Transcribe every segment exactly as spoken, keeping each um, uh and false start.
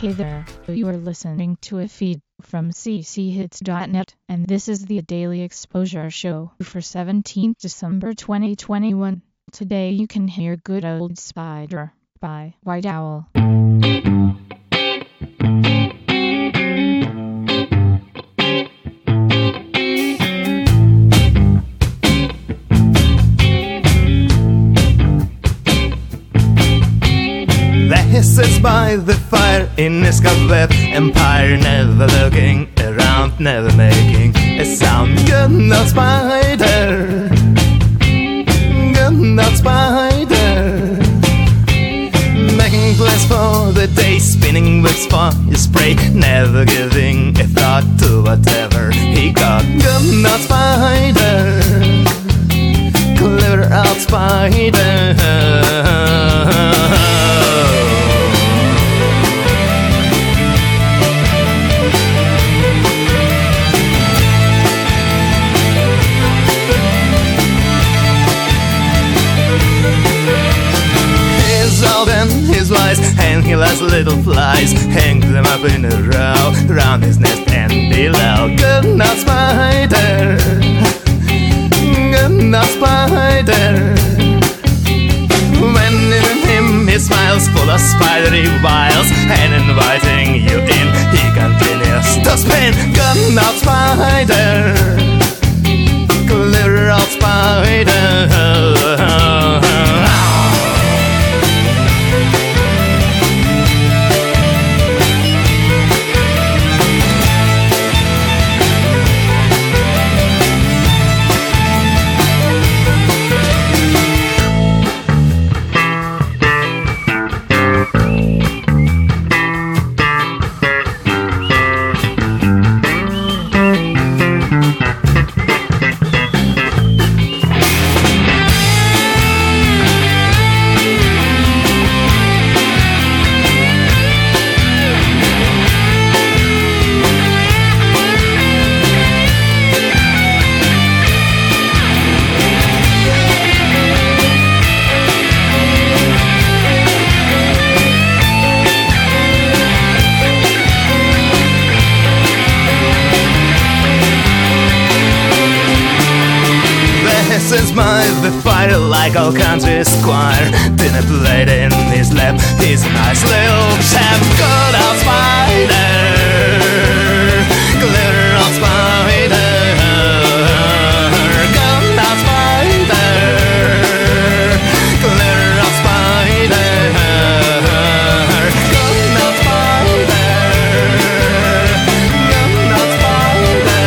Hey there, you are listening to a feed from c c hits dot net, and this is the Daily Exposure Show for seventeenth December twenty twenty-one. Today you can hear Good Old Spider by White Owl. Sits by the fire in his cobweb empire, never looking around, never making a sound. Good night, spider. Good night, spider. Making plans for the day, spinning webs for his prey, never giving a thought to whatever he got. Good night, spider. Clever out spider. And he likes little flies, hangs them up in a row round his nest and below. Good night, spider. Good night, spider. When in him he smiles, full of spidery wiles, and inviting you in, he continues to spin. Good night, spider. Clear out, spider. Since by the fire like all country squire, dinner plate in his lap, he's a nice little chap. Good old spider, glitter old spider. Good old spider, glitter old spider. Good old spider, good old spider.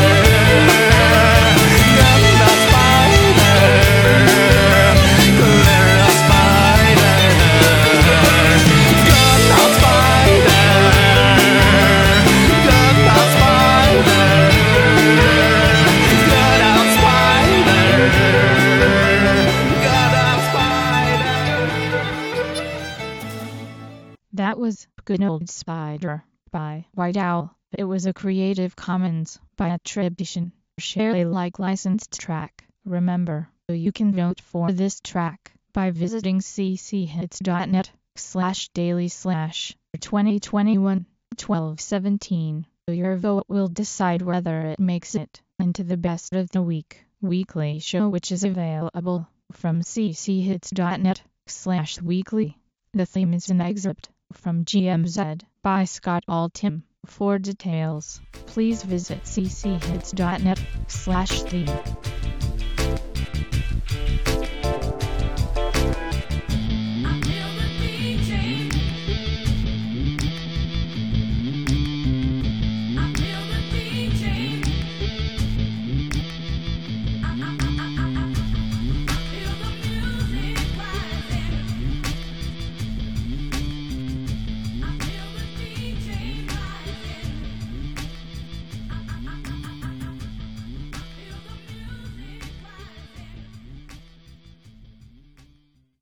That was Good Old Spider by White Owl. It was a Creative Commons by attribution, share Alike licensed track. Remember, you can vote for this track by visiting c c hits dot net slash daily slash twenty twenty-one twelve seventeen. Your vote will decide whether it makes it into the Best of the Week weekly show, which is available from c c hits dot net slash weekly. The theme is an excerpt from G M Z by Scott Altham. For details, please visit c c hits dot net slash theme.